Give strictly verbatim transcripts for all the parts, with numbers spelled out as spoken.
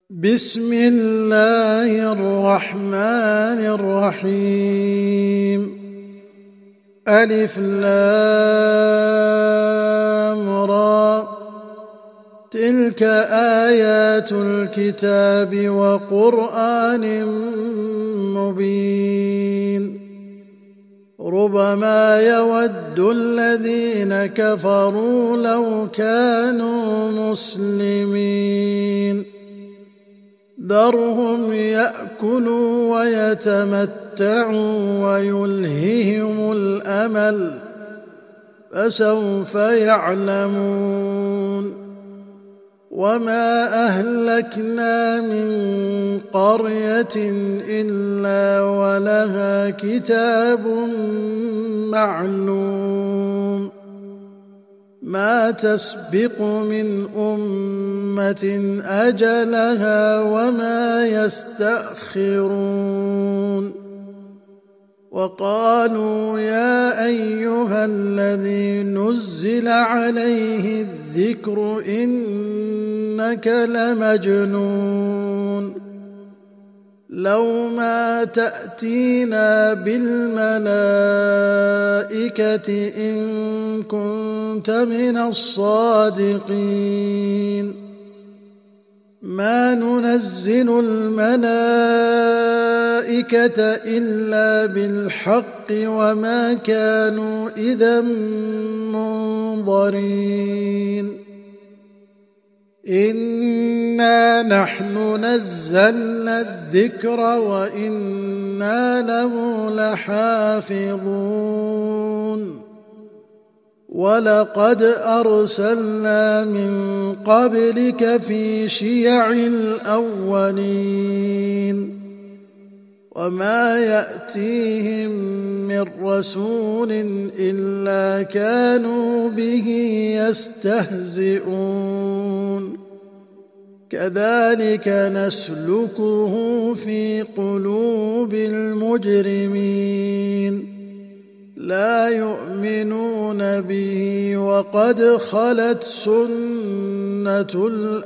بسم الله الرحمن الرحيم. ألف لام را، تلك آيات الكتاب وقرآن مبين. ربما يود الذين كفروا لو كانوا مسلمين. ذرهم يأكلوا ويتمتعوا ويلههم الأمل، فسوف يعلمون. وما أهلكنا من قرية إلا ولها كتاب معلوم، ما تسبق من أمة أجلها وما يستأخرون. وقالوا يا أيها الذي نزل عليه الذكر إنك لمجنون، لو ما تأتينا بالملائكة إن كنت من الصادقين. ما ننزل الملائكة إلا بالحق وما كانوا إذا منظرين. إنا نحن نزلنا الذكر وإنا له لحافظون. ولقد أرسلنا من قبلك في شيع الأولين، وما يأتيهم من رسول إلا كانوا به يستهزئون. كذلك نسلكه في قلوب المجرمين، لا يؤمنون به وقد خلت سنة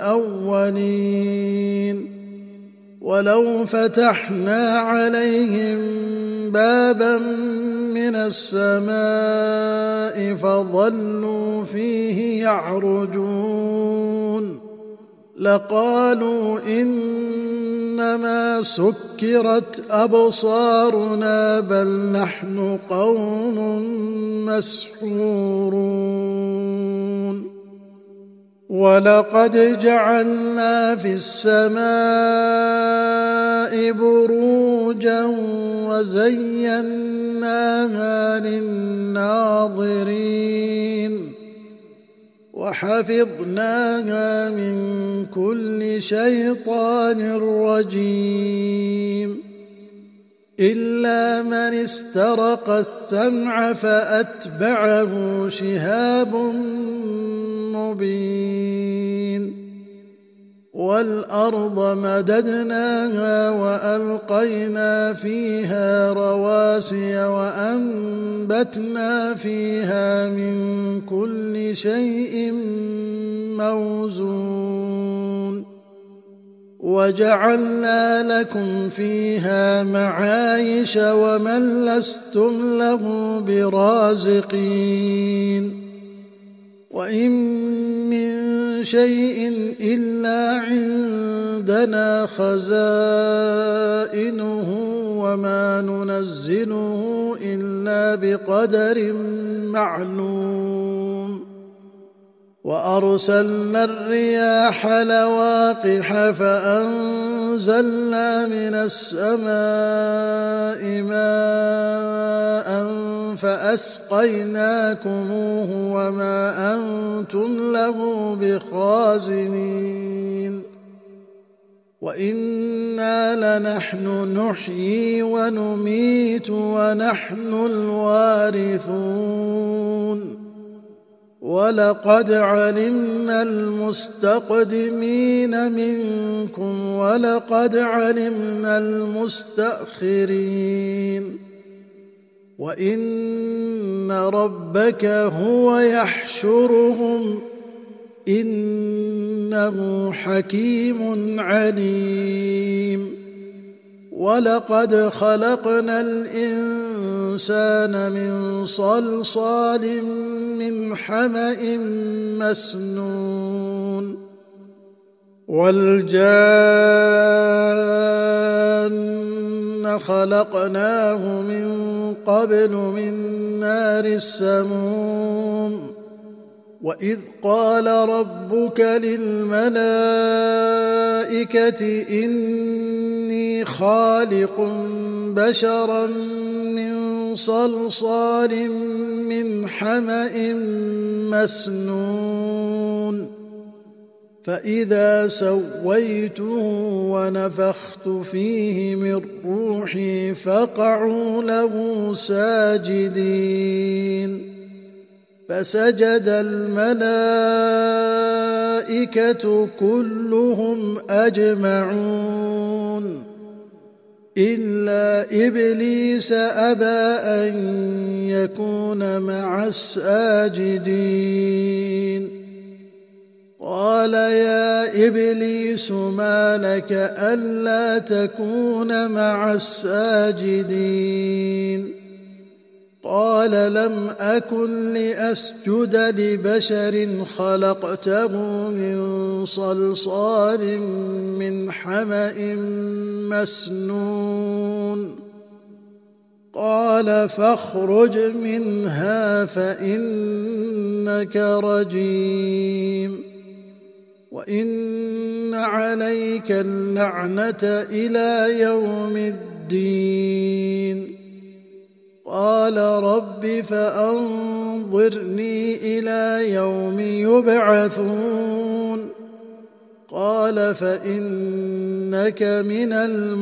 الأولين. ولو فتحنا عليهم بابا من السماء فظلوا فيه يعرجون لقالوا إنما سكرت أبصارنا بل نحن قوم مسحورون. ولقد جعلنا في السماء بروجا وزيناها للناظرين وحفظناها من كل شيطان رجيم. إلا من استرق السمع فأتبعه شهاب مبين. والأرض مددناها وألقينا فيها رواسي وأنبتنا فيها من كل شيء موزون. وجعلنا لكم فيها معايش ومن لستم له برازقين. وإن من شيء إلا عندنا خزائنه وما ننزله إلا بقدر معلوم. وأرسلنا الرياح لواقح فأنزلنا من السماء ماء فأسقيناكموه وما أنتم له بخازنين. وإنا لنحن نحيي ونميت ونحن الوارثون. ولقد علمنا المستقدمين منكم ولقد علمنا المستأخرين. وإن ربك هو يحشرهم إنه حكيم عليم. ولقد خلقنا الإنسان من صلصال من حمأ مسنون والجان خلقناه من قبل من نار السموم وإذ قال ربك للملائكة إني خالق بشرا من صلصال من حمأ مسنون فإذا سويته ونفخت فيه من روحي فقعوا له ساجدين فسجد الملائكة كلهم أجمعون إلا إبليس أبى أن يكون مع الساجدين قال يا إبليس ما لك ألا تكون مع الساجدين قال لم أكن لأسجد لبشر خلقته من صلصال من حمأ مسنون قال فاخرج منها فإنك رجيم وإن عليك اللعنة إلى يوم الدين قال رب فأنظرني إلى يوم يبعثون قال فإنك من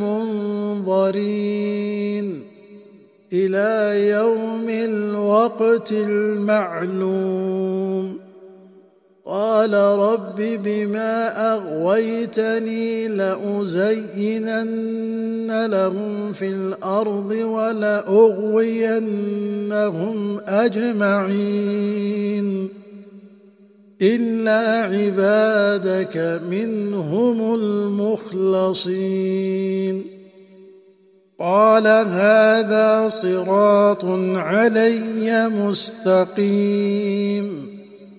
المنظرين إلى يوم الوقت المعلوم قال رب بما أغويتني لأزينن لهم في الأرض ولأغوينهم أجمعين إلا عبادك منهم المخلصين قال هذا صراط علي مستقيم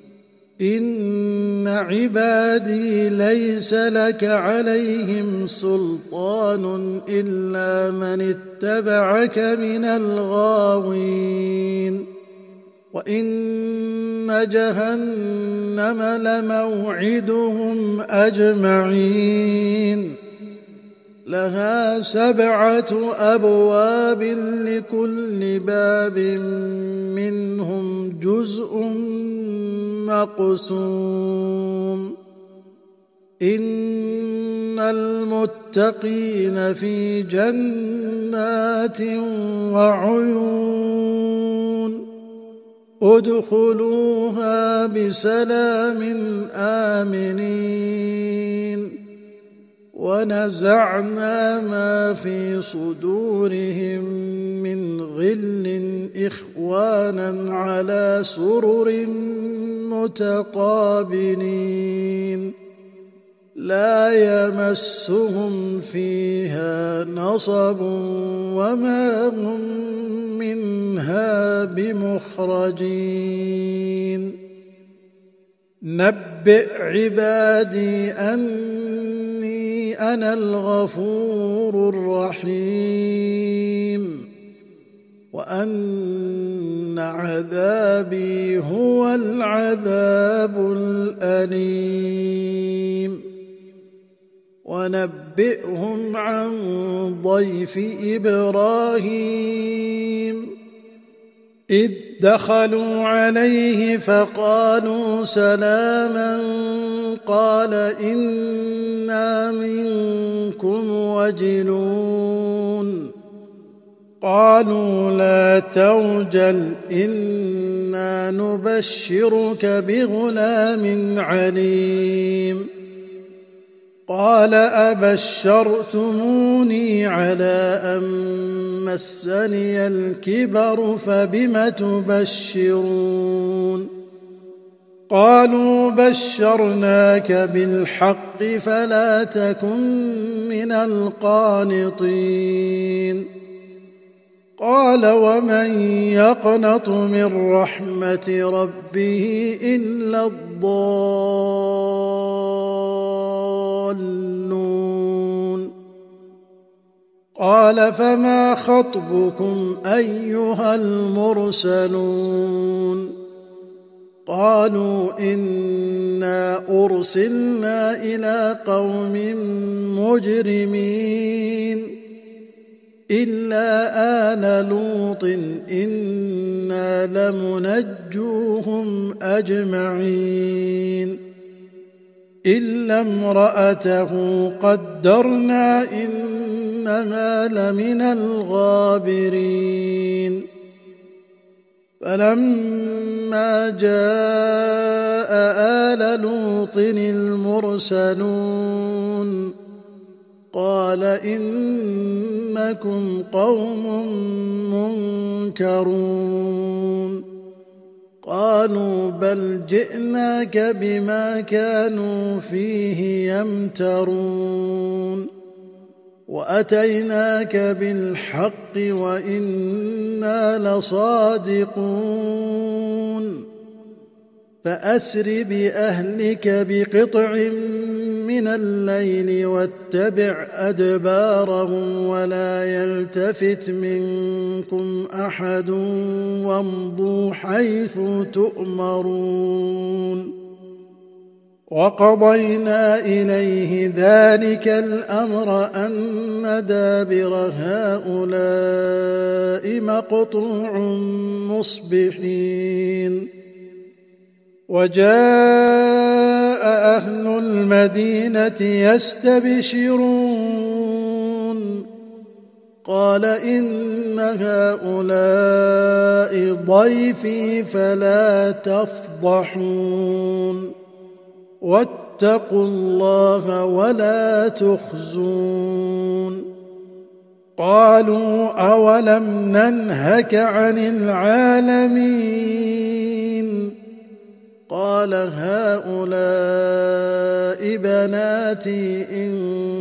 إن عبادي ليس لك عليهم سلطان إلا من اتبعك من الغاوين وإن جهنم لموعدهم أجمعين لها سبعة أبواب لكل باب منهم جزء مقسوم إن المتقين في جنات وعيون ادخلوها بسلام آمنين ونزعنا ما في صدورهم من غل إخوانا على سرر متقابلين لا يمسهم فيها نصب وما هم منها بمخرجين نبئ عبادي أني أنا الغفور الرحيم وأن عذابي هو العذاب الأليم ونبئهم عن ضيف إبراهيم إذ دخلوا عليه فقالوا سلاما قال إنا منكم وجلون قالوا لا توجل إنا نبشرك بغلام عليم قال أبشرتموني على أن مسني الكبر فبم تبشرون قالوا بشرناك بالحق فلا تكن من القانطين قال ومن يقنط من رحمة ربه إلا الضالون قال فما خطبكم أيها المرسلون قالوا إنا أرسلنا إلى قوم مجرمين إلا آل لوط إنا لمنجوهم أجمعين إلا امرأته قدرنا إنها لمن الغابرين فلما جاء آل لوط المرسلون قال إنكم قوم منكرون قالوا بل جئناك بما كانوا فيه يمترون وأتيناك بالحق وإنا لصادقون فأسر بأهلك بقطع من الليل واتبع أدبارهم ولا يلتفت منكم أحد وامضوا حيث تؤمرون وقضينا إليه ذلك الأمر أن دابر هؤلاء مقطوع مصبحين وجاء أهل المدينة يستبشرون قال إن هؤلاء ضيفي فلا تفضحون واتقوا الله ولا تخزون قالوا أولم ننهك عن العالمين قال هؤلاء بناتي إن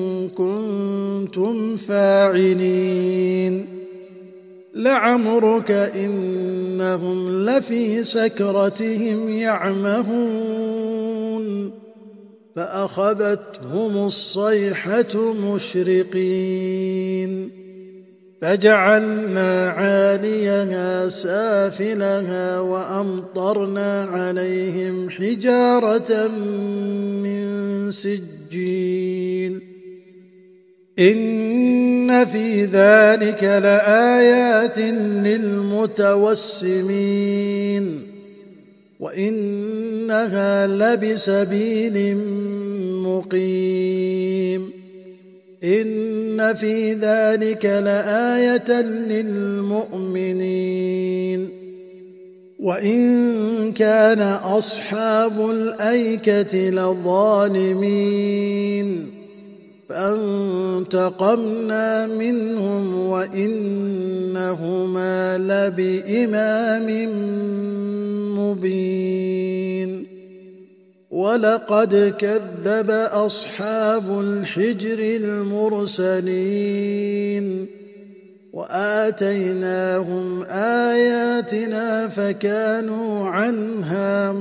كنتم فاعلين لعمرك إنهم لفي سكرتهم يعمهون فأخذتهم الصيحة مشرقين فجعلنا عاليها سافلها وأمطرنا عليهم حجارة من سجيل إن في ذلك لآيات للمتوسمين وإنها لبسبيل مقيم إن في ذلك لآية للمؤمنين وإن كان أصحاب الأيكة لظالمين فانتقمنا منهم وإنهما لبإمام مبين ولقد كذب أصحاب الحجر المرسلين وآتيناهم آياتنا فكانوا عنها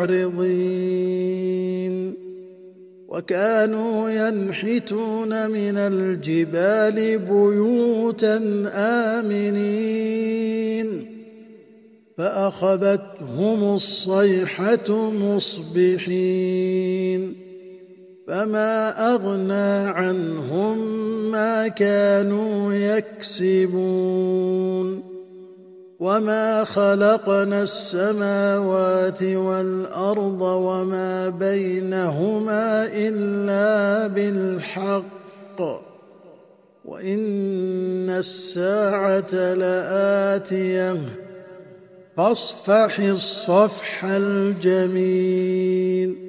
معرضين وكانوا ينحتون من الجبال بيوتا آمنين فأخذتهم الصيحة مصبحين فما أغنى عنهم ما كانوا يكسبون وما خلقنا السماوات والأرض وما بينهما إلا بالحق وإن الساعة لآتية فاصفح الصفح الجميل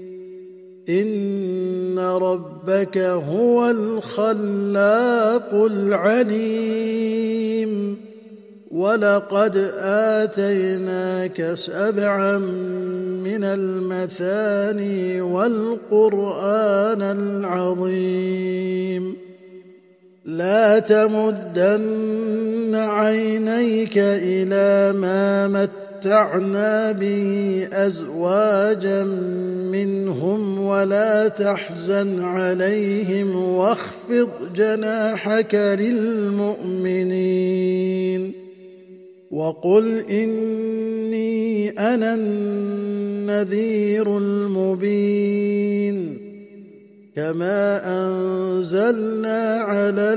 إن ربك هو الخلاق العليم ولقد آتيناك سبعا من المثاني والقرآن العظيم لا تمدن عينيك إلى ما متعنا به أزواجا منهم ولا تحزن عليهم واخفض جناحك للمؤمنين وقل إني أنا النذير المبين كما أنزلنا على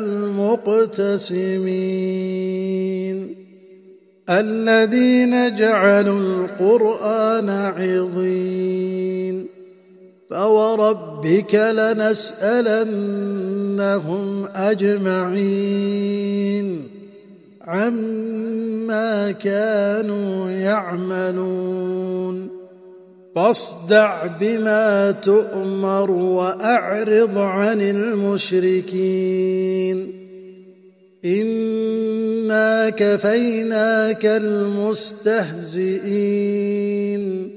المقتسمين الذين جعلوا القرآن عضين فوربك لنسألنهم أجمعين عما كانوا يعملون فاصدع بما تؤمر وأعرض عن المشركين إنا كفيناك المستهزئين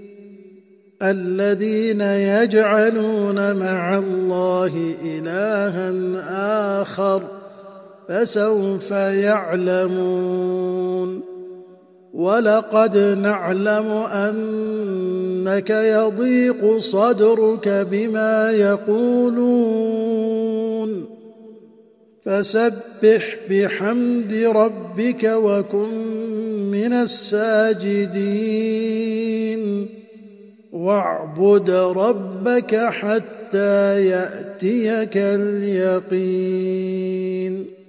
الذين يجعلون مع الله إلها آخر فسوف يعلمون ولقد نعلم أنك يضيق صدرك بما يقولون فسبح بحمد ربك وكن من الساجدين واعبد ربك حتى يأتيك اليقين